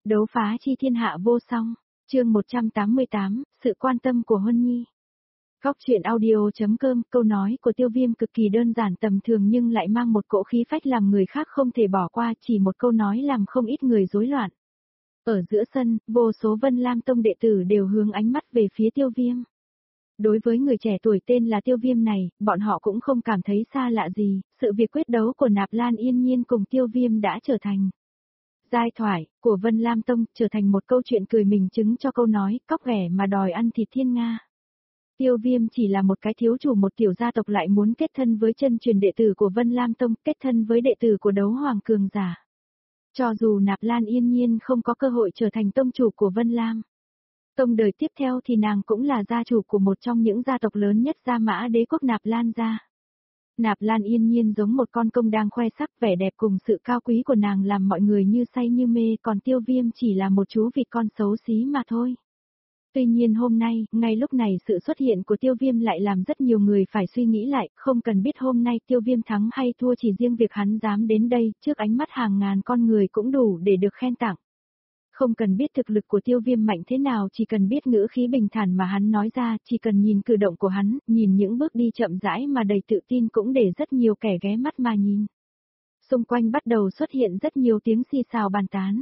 Đấu phá chi thiên hạ vô song, chương 188, sự quan tâm của Huân Nhi. Góc truyện audio.com, câu nói của Tiêu Viêm cực kỳ đơn giản tầm thường nhưng lại mang một cỗ khí phách làm người khác không thể bỏ qua, chỉ một câu nói làm không ít người rối loạn. Ở giữa sân, vô số Vân Lam Tông đệ tử đều hướng ánh mắt về phía Tiêu Viêm. Đối với người trẻ tuổi tên là Tiêu Viêm này, bọn họ cũng không cảm thấy xa lạ gì, sự việc quyết đấu của Nạp Lan Yên Nhiên cùng Tiêu Viêm đã trở thành giai thoại của Vân Lam Tông, trở thành một câu chuyện cười mình chứng cho câu nói, cóc ghẻ mà đòi ăn thịt thiên nga. Tiêu Viêm chỉ là một cái thiếu chủ một tiểu gia tộc lại muốn kết thân với chân truyền đệ tử của Vân Lam Tông, kết thân với đệ tử của Đấu Hoàng cường giả. Cho dù Nạp Lan Yên Nhiên không có cơ hội trở thành tông chủ của Vân Lam Tông đời tiếp theo thì nàng cũng là gia chủ của một trong những gia tộc lớn nhất Gia Mã Đế quốc Nạp Lan gia. Nạp Lan Yên Nhiên giống một con công đang khoe sắc, vẻ đẹp cùng sự cao quý của nàng làm mọi người như say như mê, còn Tiêu Viêm chỉ là một chú vịt con xấu xí mà thôi. Tuy nhiên hôm nay, ngay lúc này sự xuất hiện của Tiêu Viêm lại làm rất nhiều người phải suy nghĩ lại, không cần biết hôm nay Tiêu Viêm thắng hay thua, chỉ riêng việc hắn dám đến đây, trước ánh mắt hàng ngàn con người cũng đủ để được khen tặng. Không cần biết thực lực của Tiêu Viêm mạnh thế nào, chỉ cần biết ngữ khí bình thản mà hắn nói ra, chỉ cần nhìn cử động của hắn, nhìn những bước đi chậm rãi mà đầy tự tin cũng để rất nhiều kẻ ghé mắt mà nhìn. Xung quanh bắt đầu xuất hiện rất nhiều tiếng xì xào bàn tán.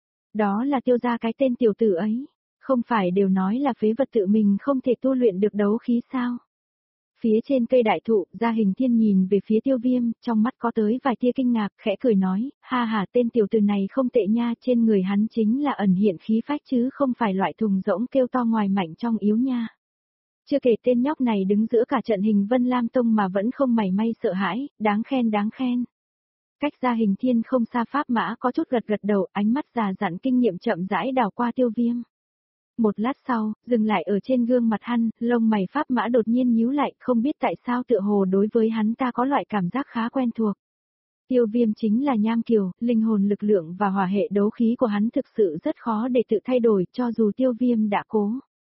Đó là Tiêu gia cái tên tiểu tử ấy, không phải đều nói là phế vật tự mình không thể tu luyện được đấu khí sao? Phía trên cây đại thụ, Gia Hình Thiên nhìn về phía Tiêu Viêm, trong mắt có tới vài tia kinh ngạc, khẽ cười nói, ha ha, tên tiểu tử này không tệ nha, trên người hắn chính là ẩn hiện khí phách chứ không phải loại thùng rỗng kêu to ngoài mạnh trong yếu nha. Chưa kể tên nhóc này đứng giữa cả trận hình Vân Lam Tông mà vẫn không mảy may sợ hãi, đáng khen đáng khen. Cách Gia Hình Thiên không xa Pháp Mã có chút gật đầu, ánh mắt già dặn kinh nghiệm chậm rãi đảo qua Tiêu Viêm. Một lát sau, dừng lại ở trên gương mặt hắn, lông mày Pháp Mã đột nhiên nhíu lại, không biết tại sao tựa hồ đối với hắn ta có loại cảm giác khá quen thuộc. Tiêu Viêm chính là nham kiều, linh hồn lực lượng và hỏa hệ đấu khí của hắn thực sự rất khó để tự thay đổi, cho dù Tiêu Viêm đã cố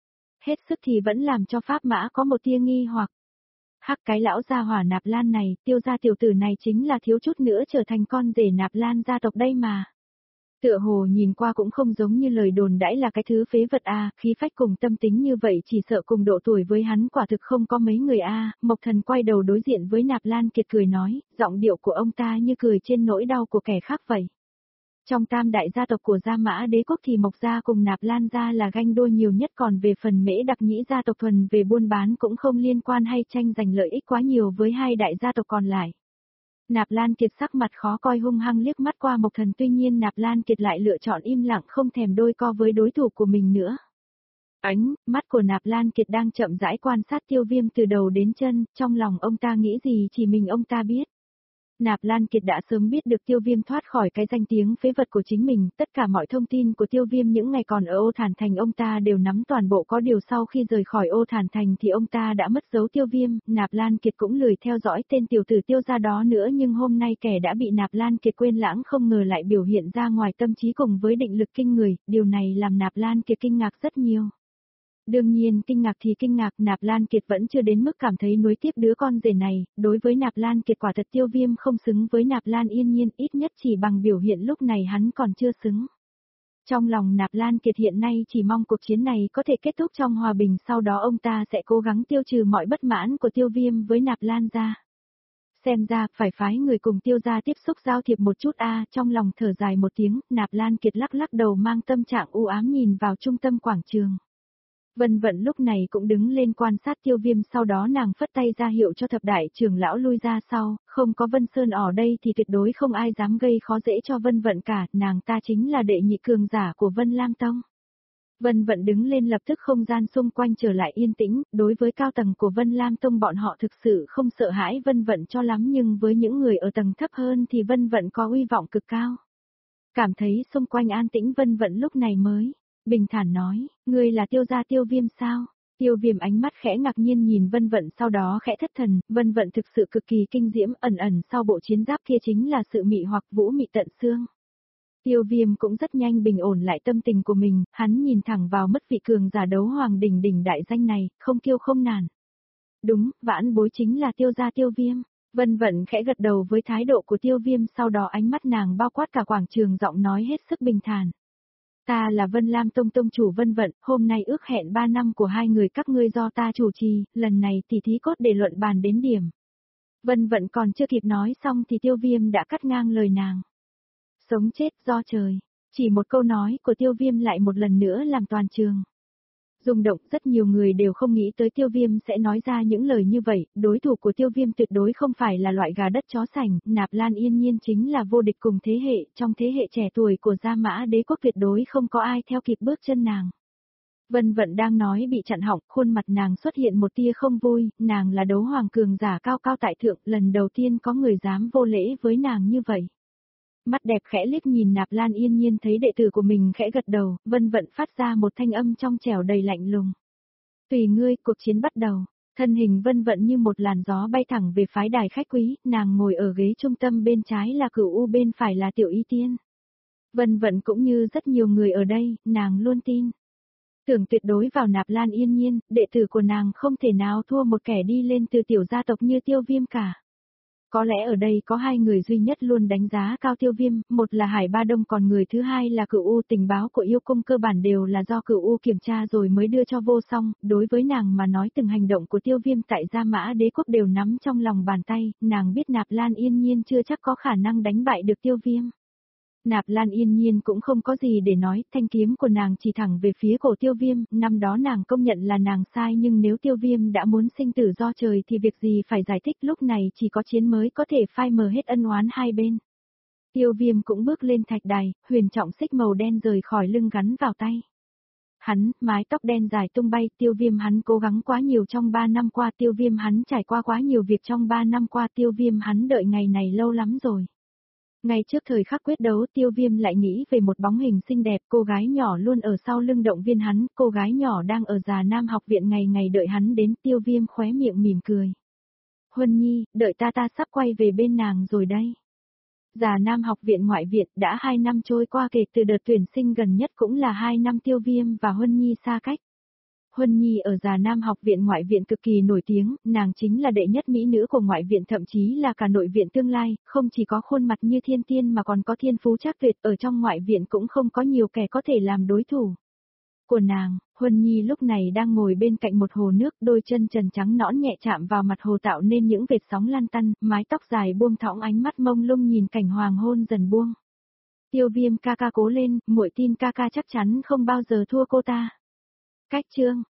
hết sức thì vẫn làm cho Pháp Mã có một tia nghi hoặc. Hắc, cái lão gia hỏa Nạp Lan này, Tiêu gia tiểu tử này chính là thiếu chút nữa trở thành con rể Nạp Lan gia tộc đây mà. Tựa hồ nhìn qua cũng không giống như lời đồn đãi là cái thứ phế vật a, khí phách cùng tâm tính như vậy chỉ sợ cùng độ tuổi với hắn quả thực không có mấy người a. Mộc Thần quay đầu đối diện với Nạp Lan Kiệt cười nói, giọng điệu của ông ta như cười trên nỗi đau của kẻ khác vậy. Trong tam đại gia tộc của Gia Mã Đế quốc thì Mộc gia cùng Nạp Lan gia là ganh đua nhiều nhất, còn về phần Mễ Đặc Nhĩ gia tộc thuần về buôn bán cũng không liên quan hay tranh giành lợi ích quá nhiều với hai đại gia tộc còn lại. Nạp Lan Kiệt sắc mặt khó coi hung hăng liếc mắt qua Mộc Thần, tuy nhiên Nạp Lan Kiệt lại lựa chọn im lặng không thèm đôi co với đối thủ của mình nữa. Ánh mắt của Nạp Lan Kiệt đang chậm rãi quan sát Tiêu Viêm từ đầu đến chân, trong lòng ông ta nghĩ gì chỉ mình ông ta biết. Nạp Lan Kiệt đã sớm biết được Tiêu Viêm thoát khỏi cái danh tiếng phế vật của chính mình, tất cả mọi thông tin của Tiêu Viêm những ngày còn ở Ô Thản Thành ông ta đều nắm toàn bộ, có điều sau khi rời khỏi Ô Thản Thành thì ông ta đã mất dấu Tiêu Viêm, Nạp Lan Kiệt cũng lười theo dõi tên tiểu tử Tiêu gia đó nữa, nhưng hôm nay kẻ đã bị Nạp Lan Kiệt quên lãng không ngờ lại biểu hiện ra ngoài tâm trí cùng với định lực kinh người, điều này làm Nạp Lan Kiệt kinh ngạc rất nhiều. Đương nhiên kinh ngạc thì kinh ngạc, Nạp Lan Kiệt vẫn chưa đến mức cảm thấy nuối tiếc đứa con rể này, đối với Nạp Lan Kiệt quả thật Tiêu Viêm không xứng với Nạp Lan Yên Nhiên, ít nhất chỉ bằng biểu hiện lúc này hắn còn chưa xứng. Trong lòng Nạp Lan Kiệt hiện nay chỉ mong cuộc chiến này có thể kết thúc trong hòa bình, sau đó ông ta sẽ cố gắng tiêu trừ mọi bất mãn của Tiêu Viêm với Nạp Lan gia. Xem ra, phải phái người cùng Tiêu gia tiếp xúc giao thiệp một chút a. Trong lòng thở dài một tiếng, Nạp Lan Kiệt lắc lắc đầu mang tâm trạng u ám nhìn vào trung tâm quảng trường. Vân Vận lúc này cũng đứng lên quan sát Tiêu Viêm, sau đó nàng phất tay ra hiệu cho thập đại trưởng lão lui ra sau, không có Vân Sơn ở đây thì tuyệt đối không ai dám gây khó dễ cho Vân Vận cả, nàng ta chính là đệ nhị cường giả của Vân Lam Tông. Vân Vận đứng lên lập tức không gian xung quanh trở lại yên tĩnh, đối với cao tầng của Vân Lam Tông bọn họ thực sự không sợ hãi Vân Vận cho lắm, nhưng với những người ở tầng thấp hơn thì Vân Vận có uy vọng cực cao. Cảm thấy xung quanh an tĩnh Vân Vận lúc này mới bình thản nói, ngươi là Tiêu gia Tiêu Viêm sao? Tiêu Viêm ánh mắt khẽ ngạc nhiên nhìn Vân Vận, sau đó khẽ thất thần, Vân Vận thực sự cực kỳ kinh diễm, ẩn ẩn sau bộ chiến giáp kia chính là sự mị hoặc vũ mị tận xương. Tiêu Viêm cũng rất nhanh bình ổn lại tâm tình của mình, hắn nhìn thẳng vào mất vị cường giả đấu hoàng đỉnh đỉnh đại danh này, không kiêu không nản. Đúng, vãn bối chính là Tiêu gia Tiêu Viêm. Vân Vận khẽ gật đầu với thái độ của Tiêu Viêm, sau đó ánh mắt nàng bao quát cả quảng trường, giọng nói hết sức bình thản. Ta là Vân Lam Tông tông chủ Vân Vận, hôm nay ước hẹn 3 năm của hai người các ngươi do ta chủ trì, lần này thì thí cốt để luận bàn đến điểm. Vân Vận còn chưa kịp nói xong thì Tiêu Viêm đã cắt ngang lời nàng. Sống chết do trời, chỉ một câu nói của Tiêu Viêm lại một lần nữa làm toàn trường rung động, rất nhiều người đều không nghĩ tới Tiêu Viêm sẽ nói ra những lời như vậy, đối thủ của Tiêu Viêm tuyệt đối không phải là loại gà đất chó sành, Nạp Lan Yên Nhiên chính là vô địch cùng thế hệ, trong thế hệ trẻ tuổi của Gia Mã Đế quốc tuyệt đối không có ai theo kịp bước chân nàng. Vân Vận đang nói bị chặn họng, khuôn mặt nàng xuất hiện một tia không vui, nàng là đấu hoàng cường giả cao cao tại thượng, lần đầu tiên có người dám vô lễ với nàng như vậy. Mắt đẹp khẽ liếc nhìn Nạp Lan Yên Nhiên thấy đệ tử của mình khẽ gật đầu, Vân Vận phát ra một thanh âm trong trẻo đầy lạnh lùng. Tùy ngươi, cuộc chiến bắt đầu. Thân hình Vân Vận như một làn gió bay thẳng về phái đài khách quý, nàng ngồi ở ghế trung tâm bên trái là Cửu U, bên phải là Tiểu Y Tiên. Vân Vận cũng như rất nhiều người ở đây, nàng luôn tin tưởng tuyệt đối vào Nạp Lan Yên Nhiên, đệ tử của nàng không thể nào thua một kẻ đi lên từ tiểu gia tộc như Tiêu Viêm cả. Có lẽ ở đây có hai người duy nhất luôn đánh giá cao Tiêu Viêm, một là Hải Ba Đông còn người thứ hai là Cửu U. Tình báo của yêu cung cơ bản đều là do Cửu U kiểm tra rồi mới đưa cho Vô Song, đối với nàng mà nói từng hành động của Tiêu Viêm tại Gia Mã Đế quốc đều nắm trong lòng bàn tay, nàng biết Nạp Lan Yên Nhiên chưa chắc có khả năng đánh bại được Tiêu Viêm. Nạp Lan Yên Nhiên cũng không có gì để nói, thanh kiếm của nàng chỉ thẳng về phía cổ Tiêu Viêm, năm đó nàng công nhận là nàng sai nhưng nếu Tiêu Viêm đã muốn sinh tử do trời thì việc gì phải giải thích, lúc này chỉ có chiến mới có thể phai mờ hết ân oán hai bên. Tiêu Viêm cũng bước lên thạch đài, huyền trọng xích màu đen rời khỏi lưng gắn vào tay. Hắn, mái tóc đen dài tung bay, Tiêu Viêm hắn cố gắng quá nhiều trong 3 năm qua, Tiêu Viêm hắn trải qua quá nhiều việc trong 3 năm qua, Tiêu Viêm hắn đợi ngày này lâu lắm rồi. Ngay trước thời khắc quyết đấu, Tiêu Viêm lại nghĩ về một bóng hình xinh đẹp, cô gái nhỏ luôn ở sau lưng động viên hắn, cô gái nhỏ đang ở Già Nam học viện ngày ngày đợi hắn đến, Tiêu Viêm khóe miệng mỉm cười. Huân Nhi, đợi ta sắp quay về bên nàng rồi đây. Già Nam học viện ngoại viện đã 2 năm trôi qua kể từ đợt tuyển sinh gần nhất cũng là 2 năm Tiêu Viêm và Huân Nhi xa cách. Huân Nhi ở Già Nam học viện ngoại viện cực kỳ nổi tiếng, nàng chính là đệ nhất mỹ nữ của ngoại viện, thậm chí là cả nội viện tương lai, không chỉ có khuôn mặt như thiên tiên mà còn có thiên phú trác tuyệt, ở trong ngoại viện cũng không có nhiều kẻ có thể làm đối thủ của nàng. Huân Nhi lúc này đang ngồi bên cạnh một hồ nước, đôi chân trần trắng nõn nhẹ chạm vào mặt hồ tạo nên những vệt sóng lăn tăn, mái tóc dài buông thõng, ánh mắt mông lung nhìn cảnh hoàng hôn dần buông. Tiêu Viêm ca ca cố lên, muội tin ca ca chắc chắn không bao giờ thua cô ta. Cách chương